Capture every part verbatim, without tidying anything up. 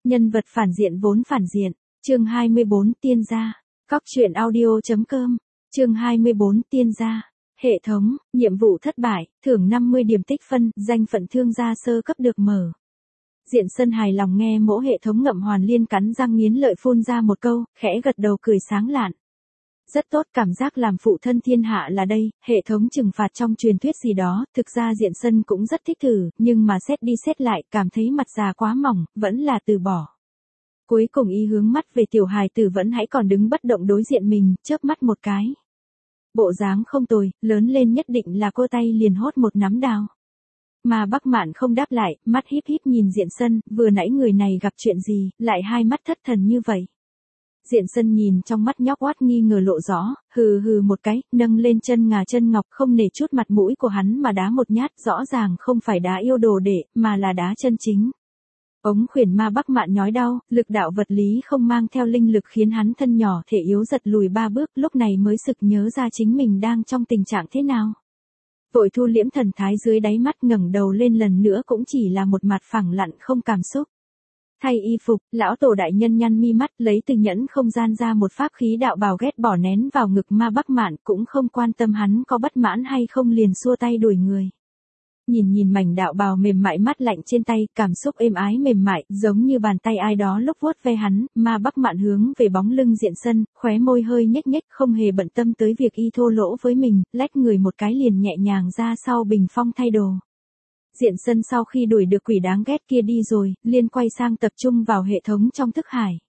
Nhân vật phản diện vốn phản diện. Chương hai mươi bốn Tiên gia. Cóc truyện audio chấm com. Chương hai mươi bốn Tiên gia. Hệ thống, nhiệm vụ thất bại, thưởng năm mươi điểm tích phân, danh phận thương gia sơ cấp được mở. Diện Sân hài lòng nghe mỗ hệ thống ngậm hoàn liên cắn răng nghiến lợi phun ra một câu, khẽ gật đầu cười sáng lạn. Rất tốt, cảm giác làm phụ thân thiên hạ là đây, hệ thống trừng phạt trong truyền thuyết gì đó, thực ra Diện Sân cũng rất thích thử, nhưng mà xét đi xét lại, cảm thấy mặt già quá mỏng, vẫn là từ bỏ. Cuối cùng y hướng mắt về tiểu hài tử vẫn hãy còn đứng bất động đối diện mình, chớp mắt một cái. Bộ dáng không tồi, lớn lên nhất định là cô tay liền hốt một nắm đào. Mà Bắc Mạn không đáp lại, mắt híp híp nhìn Diện Sân, vừa nãy người này gặp chuyện gì, lại hai mắt thất thần như vậy. Diện Sân nhìn trong mắt nhóc oát nghi ngờ lộ rõ, hừ hừ một cái, nâng lên chân ngà chân ngọc không nể chút mặt mũi của hắn mà đá một nhát, rõ ràng không phải đá yêu đồ đệ, mà là đá chân chính. Ống khuyển ma Bắc Mạn nhói đau, lực đạo vật lý không mang theo linh lực khiến hắn thân nhỏ thể yếu giật lùi ba bước, lúc này mới sực nhớ ra chính mình đang trong tình trạng thế nào. Vội thu liễm thần thái dưới đáy mắt, ngẩng đầu lên lần nữa cũng chỉ là một mặt phẳng lặng không cảm xúc. Thay y phục, lão tổ đại nhân nhăn mi mắt, lấy từ nhẫn không gian ra một pháp khí đạo bào ghét bỏ nén vào ngực ma Bắc Mạn, cũng không quan tâm hắn có bất mãn hay không, liền xua tay đuổi người. Nhìn nhìn mảnh đạo bào mềm mại mát lạnh trên tay, cảm xúc êm ái mềm mại, giống như bàn tay ai đó lúc vuốt ve hắn, ma Bắc Mạn hướng về bóng lưng Diện Sân, khóe môi hơi nhếch nhếch, không hề bận tâm tới việc y thô lỗ với mình, lách người một cái liền nhẹ nhàng ra sau bình phong thay đồ. Diện Sân sau khi đuổi được quỷ đáng ghét kia đi rồi, liền quay sang tập trung vào hệ thống trong thức hải.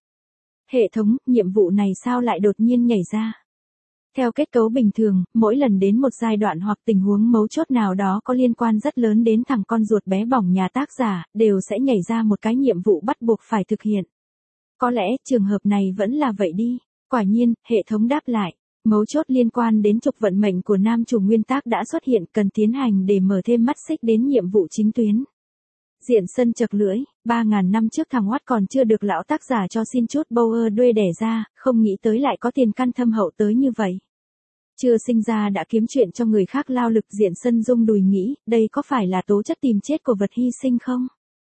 Hệ thống, nhiệm vụ này sao lại đột nhiên nhảy ra? Theo kết cấu bình thường, mỗi lần đến một giai đoạn hoặc tình huống mấu chốt nào đó có liên quan rất lớn đến thằng con ruột bé bỏng nhà tác giả, đều sẽ nhảy ra một cái nhiệm vụ bắt buộc phải thực hiện. Có lẽ trường hợp này vẫn là vậy đi. Quả nhiên, hệ thống đáp lại. Mấu chốt liên quan đến trục vận mệnh của nam chủ nguyên tác đã xuất hiện, cần tiến hành để mở thêm mắt xích đến nhiệm vụ chính tuyến. Diện Sân chật lưỡi, ba ngàn năm trước thằng Watt còn chưa được lão tác giả cho xin chút Power đuôi đẻ ra, không nghĩ tới lại có tiền căn thâm hậu tới như vậy. Chưa sinh ra đã kiếm chuyện cho người khác lao lực. Diện Sân rung đùi nghĩ, đây có phải là tố chất tìm chết của vật hy sinh không?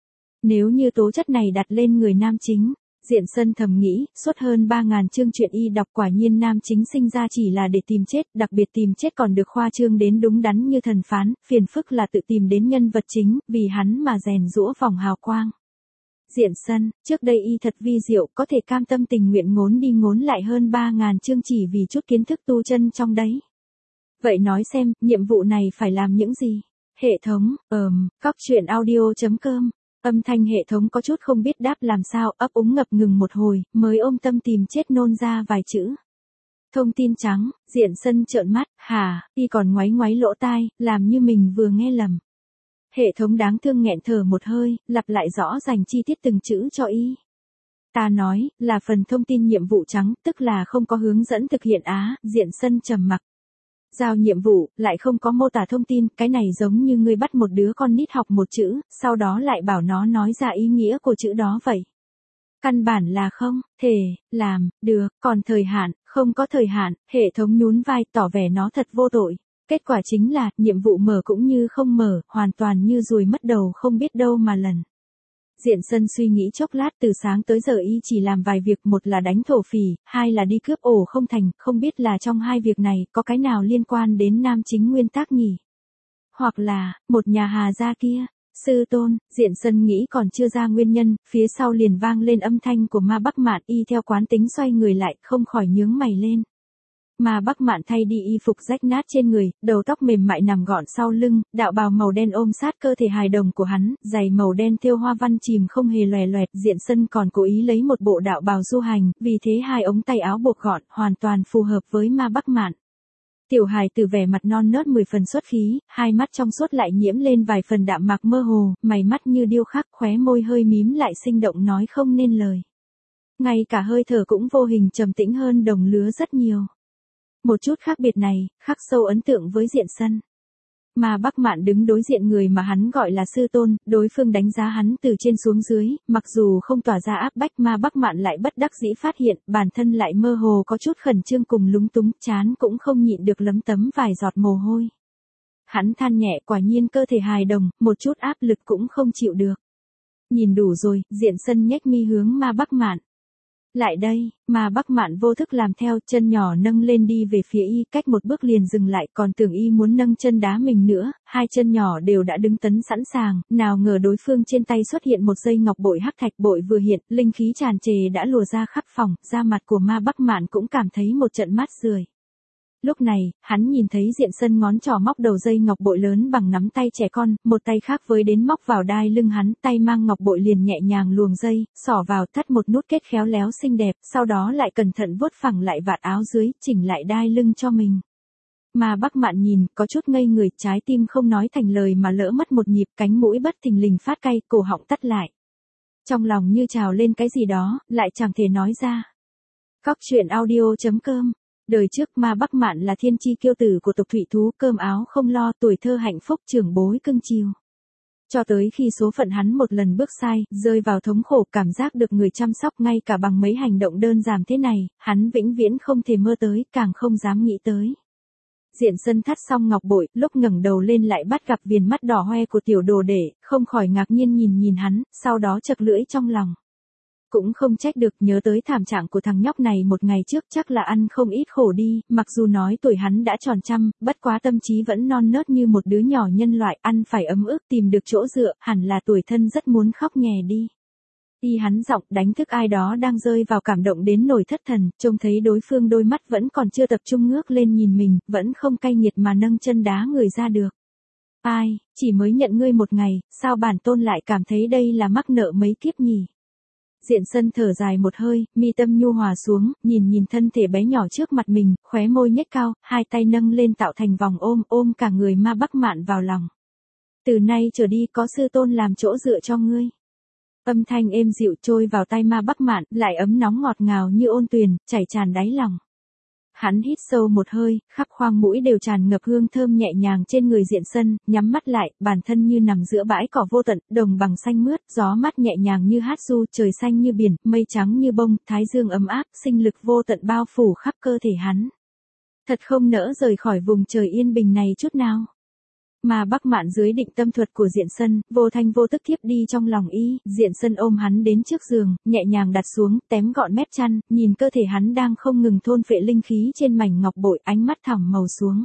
Nếu như tố chất này đặt lên người nam chính, Diện Sân thầm nghĩ, suốt hơn ba ngàn chương truyện y đọc quả nhiên nam chính sinh ra chỉ là để tìm chết, đặc biệt tìm chết còn được khoa trương đến đúng đắn như thần phán, phiền phức là tự tìm đến nhân vật chính, vì hắn mà rèn giũa vòng hào quang. Diện Sân, trước đây y thật vi diệu, có thể cam tâm tình nguyện ngốn đi ngốn lại hơn ba ngàn chương chỉ vì chút kiến thức tu chân trong đấy. Vậy nói xem, nhiệm vụ này phải làm những gì? Hệ thống, ờm, cóc truyện audio chấm com. Âm thanh hệ thống có chút không biết đáp làm sao, ấp úng ngập ngừng một hồi, mới ôm tâm tìm chết nôn ra vài chữ. Thông tin trắng. Diện Sân trợn mắt, hả, y còn ngoáy ngoáy lỗ tai, làm như mình vừa nghe lầm. Hệ thống đáng thương nghẹn thở một hơi, lặp lại rõ ràng chi tiết từng chữ cho y. Ta nói, là phần thông tin nhiệm vụ trắng, tức là không có hướng dẫn thực hiện á. Diện Sân trầm mặc. Giao nhiệm vụ, lại không có mô tả thông tin, cái này giống như ngươi bắt một đứa con nít học một chữ, sau đó lại bảo nó nói ra ý nghĩa của chữ đó vậy. Căn bản là không thể làm được, còn thời hạn, không có thời hạn. Hệ thống nhún vai tỏ vẻ nó thật vô tội. Kết quả chính là, nhiệm vụ mở cũng như không mở, hoàn toàn như ruồi mất đầu không biết đâu mà lần. Diện Sân suy nghĩ chốc lát, từ sáng tới giờ y chỉ làm vài việc, một là đánh thổ phỉ, hai là đi cướp ổ không thành, không biết là trong hai việc này có cái nào liên quan đến nam chính nguyên tác nhỉ? Hoặc là, một nhà Hà gia kia, sư tôn. Diện Sân nghĩ còn chưa ra nguyên nhân, phía sau liền vang lên âm thanh của ma Bắc Mạn, y theo quán tính xoay người lại, không khỏi nhướng mày lên. Mà Bắc Mạn thay đi y phục rách nát trên người, đầu tóc mềm mại nằm gọn sau lưng, đạo bào màu đen ôm sát cơ thể hài đồng của hắn, giày màu đen thêu hoa văn chìm không hề lòe loẹt. Diện Sân còn cố ý lấy một bộ đạo bào du hành, vì thế hai ống tay áo buộc gọn, hoàn toàn phù hợp với ma Bắc Mạn. Tiểu hài từ vẻ mặt non nớt mười phần xuất khí, hai mắt trong suốt lại nhiễm lên vài phần đạm mạc mơ hồ, mày mắt như điêu khắc, khóe môi hơi mím lại sinh động nói không nên lời. Ngay cả hơi thở cũng vô hình trầm tĩnh hơn đồng lứa rất nhiều. Một chút khác biệt này, khắc sâu ấn tượng với Diện Sân. Mà Bắc Mạn đứng đối diện người mà hắn gọi là sư tôn, đối phương đánh giá hắn từ trên xuống dưới, mặc dù không tỏa ra áp bách mà Bắc Mạn lại bất đắc dĩ phát hiện, bản thân lại mơ hồ có chút khẩn trương cùng lúng túng, chán cũng không nhịn được lấm tấm vài giọt mồ hôi. Hắn than nhẹ, quả nhiên cơ thể hài đồng, một chút áp lực cũng không chịu được. Nhìn đủ rồi, Diện Sân nhếch mi hướng Ma Bắc Mạn. Lại đây, Ma Bắc Mạn vô thức làm theo, chân nhỏ nâng lên đi về phía y, cách một bước liền dừng lại, còn tưởng y muốn nâng chân đá mình nữa, hai chân nhỏ đều đã đứng tấn sẵn sàng, nào ngờ đối phương trên tay xuất hiện một dây ngọc bội hắc thạch, bội vừa hiện, linh khí tràn trề đã lùa ra khắp phòng, da mặt của Ma Bắc Mạn cũng cảm thấy một trận mát rượi. Lúc này, hắn nhìn thấy Diện Sân ngón trỏ móc đầu dây ngọc bội lớn bằng nắm tay trẻ con, một tay khác với đến móc vào đai lưng hắn, tay mang ngọc bội liền nhẹ nhàng luồng dây, xỏ vào thắt một nút kết khéo léo xinh đẹp, sau đó lại cẩn thận vuốt phẳng lại vạt áo dưới, chỉnh lại đai lưng cho mình. Mà Bắc Mạn nhìn, có chút ngây người, trái tim không nói thành lời mà lỡ mất một nhịp, cánh mũi bất thình lình phát cay, cổ họng tắt lại. Trong lòng như trào lên cái gì đó, lại chẳng thể nói ra. Cóc truyện audio chấm com. Đời trước Ma Bắc Mạn là thiên chi kiêu tử của tộc thủy thú, cơm áo không lo, tuổi thơ hạnh phúc, trưởng bối cưng chiều. Cho tới khi số phận hắn một lần bước sai, rơi vào thống khổ, cảm giác được người chăm sóc ngay cả bằng mấy hành động đơn giản thế này, hắn vĩnh viễn không thể mơ tới, càng không dám nghĩ tới. Diện Sân thắt xong ngọc bội, lúc ngẩng đầu lên lại bắt gặp viền mắt đỏ hoe của tiểu đồ đệ, không khỏi ngạc nhiên nhìn nhìn hắn, sau đó chật lưỡi trong lòng. Cũng không trách được, nhớ tới thảm trạng của thằng nhóc này một ngày trước, chắc là ăn không ít khổ đi, mặc dù nói tuổi hắn đã tròn trăm, bất quá tâm trí vẫn non nớt như một đứa nhỏ nhân loại, ăn phải ấm ức tìm được chỗ dựa, hẳn là tuổi thân rất muốn khóc nhè đi. Y hắn giọng đánh thức ai đó đang rơi vào cảm động đến nổi thất thần, trông thấy đối phương đôi mắt vẫn còn chưa tập trung ngước lên nhìn mình, vẫn không cay nghiệt mà nâng chân đá người ra được. Ai, chỉ mới nhận ngươi một ngày, sao bản tôn lại cảm thấy đây là mắc nợ mấy kiếp nhỉ? Diện Sân thở dài một hơi, mi tâm nhu hòa xuống, nhìn nhìn thân thể bé nhỏ trước mặt mình, khóe môi nhếch cao, hai tay nâng lên tạo thành vòng ôm, ôm cả người Ma Bắc Mạn vào lòng. Từ nay trở đi có sư tôn làm chỗ dựa cho ngươi. Âm thanh êm dịu trôi vào tai Ma Bắc Mạn, lại ấm nóng ngọt ngào như ôn tuyền, chảy tràn đáy lòng. Hắn hít sâu một hơi, khắp khoang mũi đều tràn ngập hương thơm nhẹ nhàng trên người Diện Sân, nhắm mắt lại, bản thân như nằm giữa bãi cỏ vô tận, đồng bằng xanh mướt, gió mát nhẹ nhàng như hát ru, trời xanh như biển, mây trắng như bông, thái dương ấm áp, sinh lực vô tận bao phủ khắp cơ thể hắn. Thật không nỡ rời khỏi vùng trời yên bình này chút nào. Mà Bắc Mạn dưới định tâm thuật của Diện Sân, vô thanh vô tức thiếp đi trong lòng y, Diện Sân ôm hắn đến trước giường, nhẹ nhàng đặt xuống, tém gọn mép chăn, nhìn cơ thể hắn đang không ngừng thôn phệ linh khí trên mảnh ngọc bội, ánh mắt thẳm màu xuống.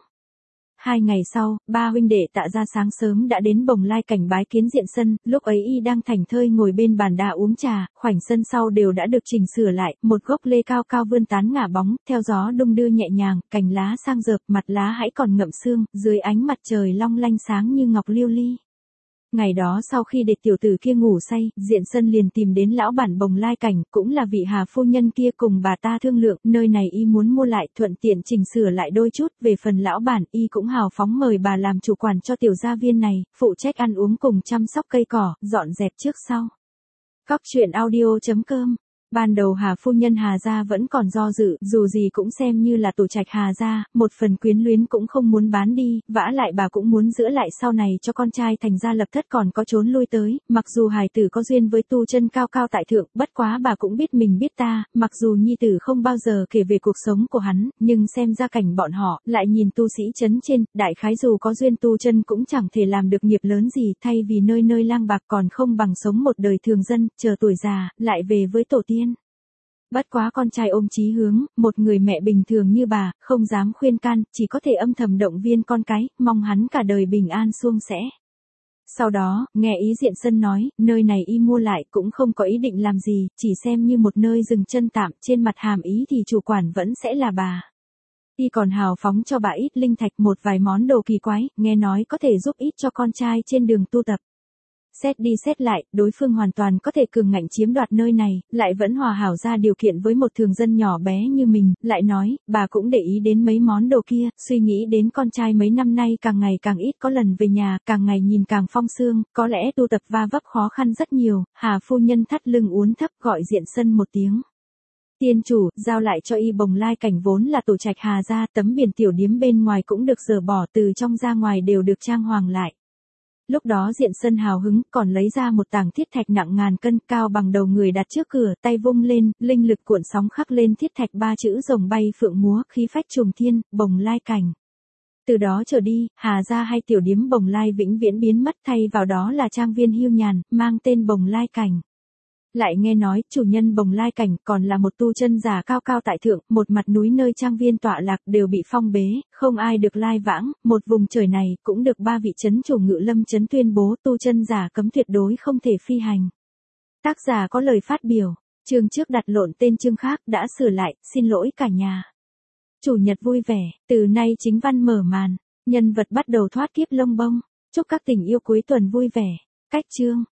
Hai ngày sau, ba huynh đệ Tạ gia sáng sớm đã đến Bồng Lai Cảnh bái kiến Diện Sân, lúc ấy y đang thảnh thơi ngồi bên bàn đá uống trà, khoảnh sân sau đều đã được chỉnh sửa lại, một gốc lê cao cao vươn tán ngả bóng, theo gió đung đưa nhẹ nhàng, cành lá sang rợp, mặt lá hãy còn ngậm sương, dưới ánh mặt trời long lanh sáng như ngọc liêu ly. Ngày đó sau khi để tiểu tử kia ngủ say, Diện Sân liền tìm đến lão bản Bồng Lai Cảnh, cũng là vị Hà phu nhân kia cùng bà ta thương lượng, nơi này y muốn mua lại, thuận tiện chỉnh sửa lại đôi chút, về phần lão bản, y cũng hào phóng mời bà làm chủ quản cho tiểu gia viên này, phụ trách ăn uống cùng chăm sóc cây cỏ, dọn dẹp trước sau. Cóc truyện audio chấm com. Ban đầu Hà phu nhân Hà gia vẫn còn do dự, dù gì cũng xem như là tổ trạch Hà gia, một phần quyến luyến cũng không muốn bán đi, vả lại bà cũng muốn giữ lại sau này cho con trai thành gia lập thất còn có trốn lui tới, mặc dù hài tử có duyên với tu chân cao cao tại thượng, bất quá bà cũng biết mình biết ta, mặc dù nhi tử không bao giờ kể về cuộc sống của hắn, nhưng xem ra cảnh bọn họ, lại nhìn tu sĩ chấn trên, đại khái dù có duyên tu chân cũng chẳng thể làm được nghiệp lớn gì, thay vì nơi nơi lang bạc còn không bằng sống một đời thường dân, chờ tuổi già, lại về với tổ tiên. Bất quá con trai ôm chí hướng, một người mẹ bình thường như bà, không dám khuyên can, chỉ có thể âm thầm động viên con cái, mong hắn cả đời bình an suôn sẻ. Sau đó, nghe ý Diện Sân nói, nơi này y mua lại cũng không có ý định làm gì, chỉ xem như một nơi dừng chân tạm, trên mặt hàm ý thì chủ quản vẫn sẽ là bà. Y còn hào phóng cho bà ít linh thạch, một vài món đồ kỳ quái, nghe nói có thể giúp ít cho con trai trên đường tu tập. Xét đi xét lại, đối phương hoàn toàn có thể cường ngạnh chiếm đoạt nơi này, lại vẫn hòa hảo ra điều kiện với một thường dân nhỏ bé như mình, lại nói, bà cũng để ý đến mấy món đồ kia, suy nghĩ đến con trai mấy năm nay càng ngày càng ít có lần về nhà, càng ngày nhìn càng phong sương, có lẽ tu tập va vấp khó khăn rất nhiều, Hà phu nhân thắt lưng uốn thấp gọi Diện Sân một tiếng. Tiên chủ, giao lại cho y Bồng Lai Cảnh vốn là tổ trạch Hà gia, tấm biển tiểu điếm bên ngoài cũng được dỡ bỏ, từ trong ra ngoài đều được trang hoàng lại. Lúc đó Diện Sân hào hứng, còn lấy ra một tảng thiết thạch nặng ngàn cân cao bằng đầu người đặt trước cửa, tay vung lên, linh lực cuộn sóng khắc lên thiết thạch ba chữ rồng bay phượng múa, khí phách trùng thiên, Bồng Lai Cảnh. Từ đó trở đi, Hà gia hay tiểu điếm Bồng Lai vĩnh viễn biến mất, thay vào đó là trang viên hưu nhàn, mang tên Bồng Lai Cảnh. Lại nghe nói, chủ nhân Bồng Lai Cảnh còn là một tu chân giả cao cao tại thượng, một mặt núi nơi trang viên tọa lạc đều bị phong bế, không ai được lai vãng, một vùng trời này cũng được ba vị chấn chủ Ngự Lâm Chấn tuyên bố tu chân giả cấm tuyệt đối không thể phi hành. Tác giả có lời phát biểu, chương trước đặt lộn tên chương khác đã sửa lại, xin lỗi cả nhà. Chủ nhật vui vẻ, từ nay chính văn mở màn, nhân vật bắt đầu thoát kiếp lông bông, chúc các tình yêu cuối tuần vui vẻ, cách chương.